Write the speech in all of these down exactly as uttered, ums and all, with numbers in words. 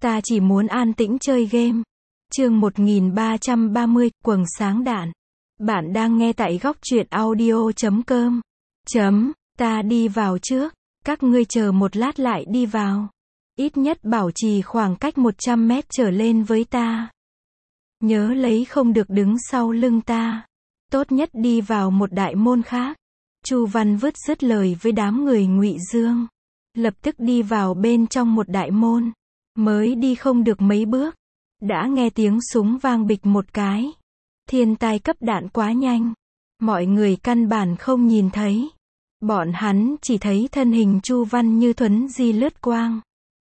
Ta chỉ muốn an tĩnh chơi game. Chương một nghìn ba trăm ba mươi, quầng sáng đạn. Bạn đang nghe tại góc truyện audio chấm com. Chấm, ta đi vào trước. Các ngươi chờ một lát lại đi vào. Ít nhất bảo trì khoảng cách một trăm mét trở lên với ta. Nhớ lấy không được đứng sau lưng ta. Tốt nhất đi vào một đại môn khác. Chu Văn vứt dứt lời với đám người Ngụy Dương. Lập tức đi vào bên trong một đại môn. Mới đi không được mấy bước, đã nghe tiếng súng vang bịch một cái. Thiên tai cấp đạn quá nhanh. Mọi người căn bản không nhìn thấy. Bọn hắn chỉ thấy thân hình Chu Văn như thuấn di lướt quang.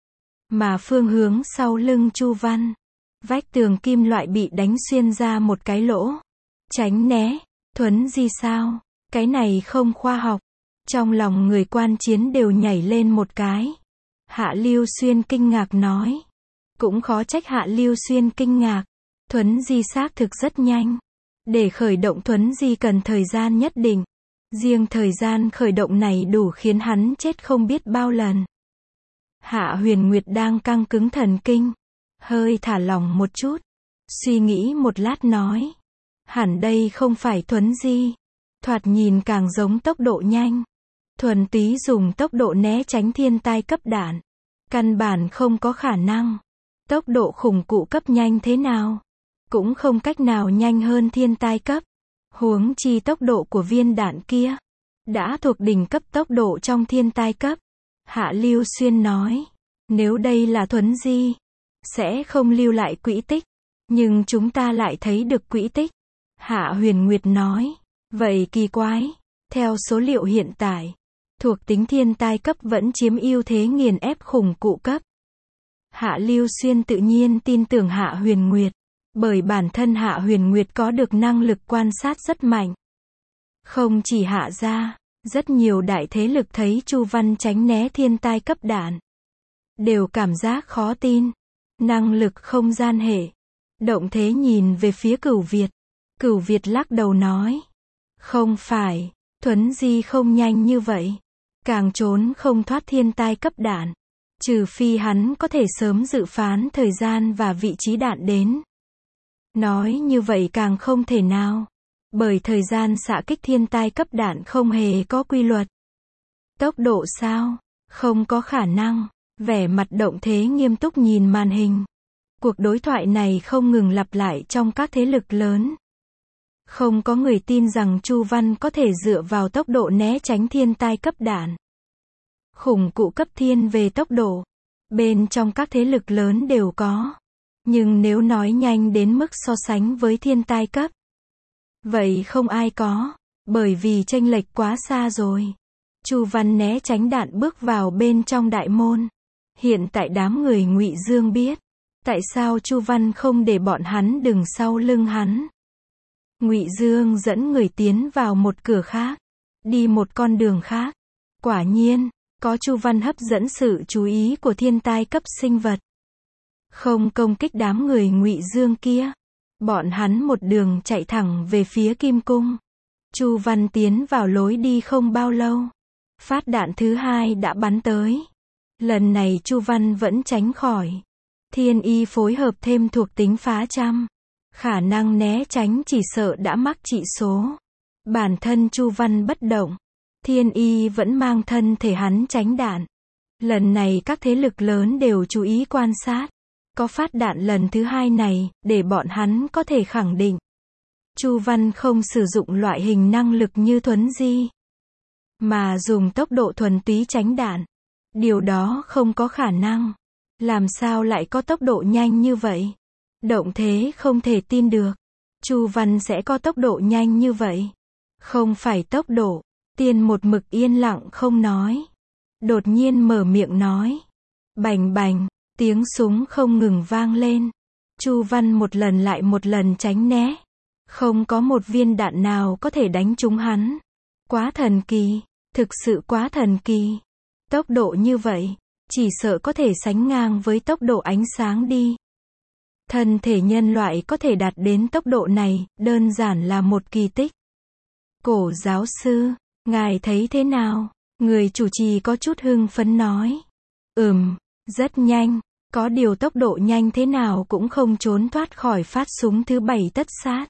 Mà phương hướng sau lưng Chu Văn, vách tường kim loại bị đánh xuyên ra một cái lỗ. Tránh né, thuấn di sao? Cái này không khoa học. Trong lòng người quan chiến đều nhảy lên một cái. Hạ Lưu Xuyên kinh ngạc nói. Cũng khó trách Hạ Lưu Xuyên kinh ngạc. Thuấn di xác thực rất nhanh. Để khởi động thuấn di cần thời gian nhất định. Riêng thời gian khởi động này đủ khiến hắn chết không biết bao lần. Hạ Huyền Nguyệt đang căng cứng thần kinh. Hơi thả lỏng một chút. Suy nghĩ một lát nói. Hẳn đây không phải thuấn di. Thoạt nhìn càng giống tốc độ nhanh. Thuần túy dùng tốc độ né tránh thiên tai cấp đạn. Căn bản không có khả năng. Tốc độ khủng cụ cấp nhanh thế nào? Cũng không cách nào nhanh hơn thiên tai cấp. Huống chi tốc độ của viên đạn kia. Đã thuộc đỉnh cấp tốc độ trong thiên tai cấp. Hạ Lưu Xuyên nói. Nếu đây là thuấn di. Sẽ không lưu lại quỹ tích. Nhưng chúng ta lại thấy được quỹ tích. Hạ Huyền Nguyệt nói. Vậy kỳ quái. Theo số liệu hiện tại. Thuộc tính thiên tai cấp vẫn chiếm ưu thế nghiền ép khủng cụ cấp. Hạ Lưu Xuyên tự nhiên tin tưởng Hạ Huyền Nguyệt. Bởi bản thân Hạ Huyền Nguyệt có được năng lực quan sát rất mạnh. Không chỉ Hạ gia, rất nhiều đại thế lực thấy Chu Văn tránh né thiên tai cấp đạn. Đều cảm giác khó tin. Năng lực không gian hệ. Động thế nhìn về phía Cửu Việt. Cửu Việt lắc đầu nói. Không phải, thuấn di không nhanh như vậy. Càng trốn không thoát thiên tai cấp đạn. Trừ phi hắn có thể sớm dự phán thời gian và vị trí đạn đến. Nói như vậy càng không thể nào. Bởi thời gian xạ kích thiên tai cấp đạn không hề có quy luật. Tốc độ sao? Không có khả năng. Vẻ mặt động thế nghiêm túc nhìn màn hình. Cuộc đối thoại này không ngừng lặp lại trong các thế lực lớn. Không có người tin rằng Chu Văn có thể dựa vào tốc độ né tránh thiên tai cấp đạn. Khủng cụ cấp thiên về tốc độ. Bên trong các thế lực lớn đều có. Nhưng nếu nói nhanh đến mức so sánh với thiên tai cấp. Vậy không ai có. Bởi vì chênh lệch quá xa rồi. Chu Văn né tránh đạn bước vào bên trong đại môn. Hiện tại đám người Ngụy Dương biết. Tại sao Chu Văn không để bọn hắn đứng sau lưng hắn. Ngụy Dương dẫn người tiến vào một cửa khác. Đi một con đường khác. Quả nhiên, có Chu Văn hấp dẫn sự chú ý của thiên tai cấp sinh vật. Không công kích đám người Ngụy Dương kia. Bọn hắn một đường chạy thẳng về phía Kim Cung. Chu Văn tiến vào lối đi không bao lâu. Phát đạn thứ hai đã bắn tới. Lần này Chu Văn vẫn tránh khỏi. Thiên y phối hợp thêm thuộc tính phá trăm. Khả năng né tránh chỉ sợ đã mắc trị số. Bản thân Chu Văn bất động. Thiên y vẫn mang thân thể hắn tránh đạn. Lần này các thế lực lớn đều chú ý quan sát. Có phát đạn lần thứ hai này, để bọn hắn có thể khẳng định. Chu Văn không sử dụng loại hình năng lực như thuấn di. Mà dùng tốc độ thuần túy tránh đạn. Điều đó không có khả năng. Làm sao lại có tốc độ nhanh như vậy? Động thế không thể tin được. Chu Văn sẽ có tốc độ nhanh như vậy. Không phải tốc độ. Tiên một mực yên lặng không nói. Đột nhiên mở miệng nói. Bành bành, tiếng súng không ngừng vang lên. Chu Văn một lần lại một lần tránh né. Không có một viên đạn nào có thể đánh trúng hắn. Quá thần kỳ, thực sự quá thần kỳ. Tốc độ như vậy, chỉ sợ có thể sánh ngang với tốc độ ánh sáng đi. Thân thể nhân loại có thể đạt đến tốc độ này, đơn giản là một kỳ tích. Cổ giáo sư, ngài thấy thế nào? Người chủ trì có chút hưng phấn nói. Ừm, rất nhanh, Có điều tốc độ nhanh thế nào cũng không trốn thoát khỏi phát súng thứ bảy tất sát.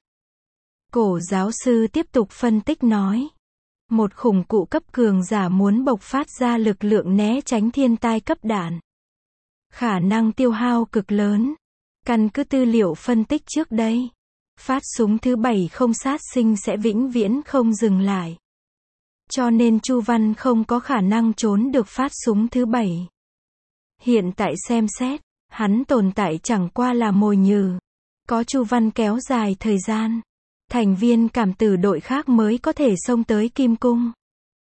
Cổ giáo sư tiếp tục phân tích nói. Một khủng cụ cấp cường giả muốn bộc phát ra lực lượng né tránh thiên tai cấp đạn. Khả năng tiêu hao cực lớn. Căn cứ tư liệu phân tích trước đây, phát súng thứ bảy không sát sinh sẽ vĩnh viễn không dừng lại. Cho nên Chu Văn không có khả năng trốn được phát súng thứ bảy. Hiện tại xem xét, hắn tồn tại chẳng qua là mồi nhử. Có Chu Văn kéo dài thời gian, thành viên cảm tử đội khác mới có thể xông tới Kim Cung.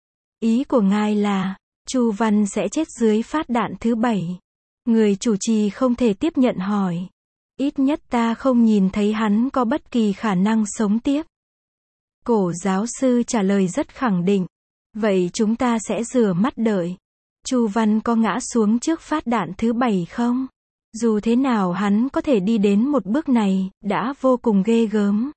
Ý của ngài là, Chu Văn sẽ chết dưới phát đạn thứ bảy. Người chủ trì không thể tiếp nhận hỏi. Ít nhất ta không nhìn thấy hắn có bất kỳ khả năng sống tiếp. Cổ giáo sư trả lời rất khẳng định. Vậy chúng ta sẽ rửa mắt đợi. Chu Văn có ngã xuống trước phát đạn thứ bảy không? Dù thế nào hắn có thể đi đến một bước này, đã vô cùng ghê gớm.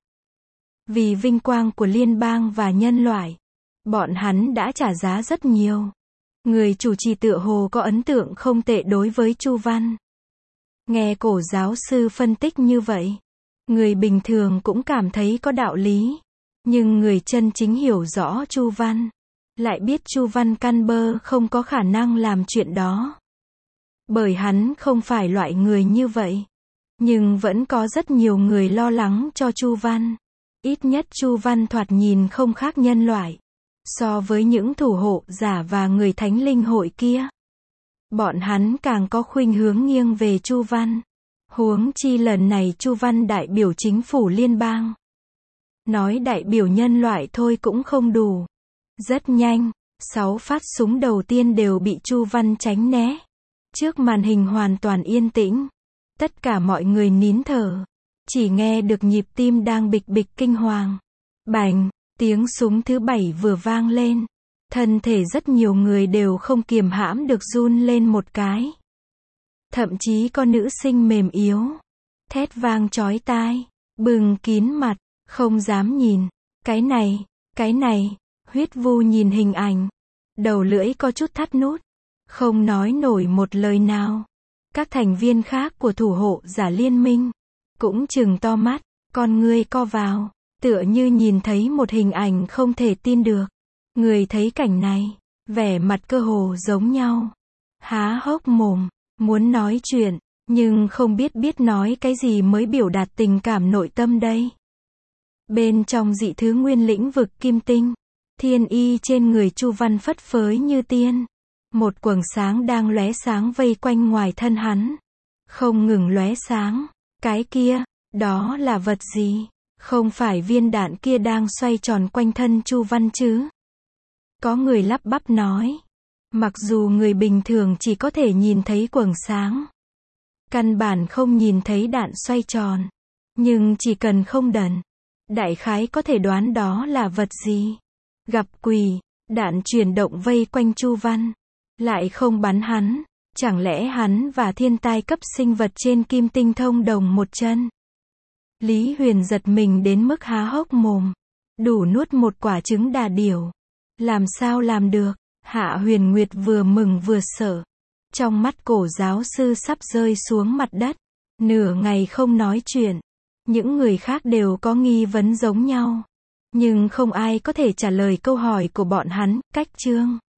Vì vinh quang của liên bang và nhân loại, bọn hắn đã trả giá rất nhiều. Người chủ trì tựa hồ có ấn tượng không tệ đối với Chu Văn. Nghe cổ giáo sư phân tích như vậy, người bình thường cũng cảm thấy có đạo lý. Nhưng người chân chính hiểu rõ Chu Văn, lại biết Chu Văn căn bơ không có khả năng làm chuyện đó. Bởi hắn không phải loại người như vậy. Nhưng vẫn có rất nhiều người lo lắng cho Chu Văn. Ít nhất Chu Văn thoạt nhìn không khác nhân loại. So với những thủ hộ giả và người thánh linh hội kia, bọn hắn càng có khuynh hướng nghiêng về Chu Văn. Huống chi lần này Chu Văn đại biểu chính phủ liên bang. Nói đại biểu nhân loại thôi cũng không đủ. Rất nhanh, sáu phát súng đầu tiên đều bị Chu Văn tránh né. Trước màn hình hoàn toàn yên tĩnh. Tất cả mọi người nín thở. Chỉ nghe được nhịp tim đang bịch bịch kinh hoàng. Bành, tiếng súng thứ bảy vừa vang lên. Thân thể rất nhiều người đều không kiềm hãm được run lên một cái. Thậm chí có nữ sinh mềm yếu. Thét vang chói tai, bừng kín mặt, không dám nhìn. Cái này, cái này, huyết vu nhìn hình ảnh. Đầu lưỡi có chút thắt nút. Không nói nổi một lời nào. Các thành viên khác của thủ hộ giả liên minh cũng trừng to mắt, con ngươi co vào, tựa như nhìn thấy một hình ảnh không thể tin được. Người thấy cảnh này, vẻ mặt cơ hồ giống nhau. Há hốc mồm, muốn nói chuyện, nhưng không biết biết nói cái gì mới biểu đạt tình cảm nội tâm đây. Bên trong dị thứ nguyên lĩnh vực kim tinh, thiên y trên người Chu Văn phất phới như tiên. Một quầng sáng đang lóe sáng vây quanh ngoài thân hắn. Không ngừng lóe sáng. Cái kia, đó là vật gì? Không phải viên đạn kia đang xoay tròn quanh thân Chu Văn chứ? Có người lắp bắp nói. Mặc dù người bình thường chỉ có thể nhìn thấy quầng sáng, căn bản không nhìn thấy đạn xoay tròn. Nhưng chỉ cần không đần, đại khái có thể đoán đó là vật gì. Gặp quỷ, đạn chuyển động vây quanh Chu Văn, lại không bắn hắn. Chẳng lẽ hắn và thiên tai cấp sinh vật trên kim tinh thông đồng một chân? Lý Huyền giật mình đến mức há hốc mồm. Đủ nuốt một quả trứng đà điểu. Làm sao làm được? Hạ Huyền Nguyệt vừa mừng vừa sợ. Trong mắt cổ giáo sư sắp rơi xuống mặt đất. Nửa ngày không nói chuyện. Những người khác đều có nghi vấn giống nhau. Nhưng không ai có thể trả lời câu hỏi của bọn hắn. Cách chương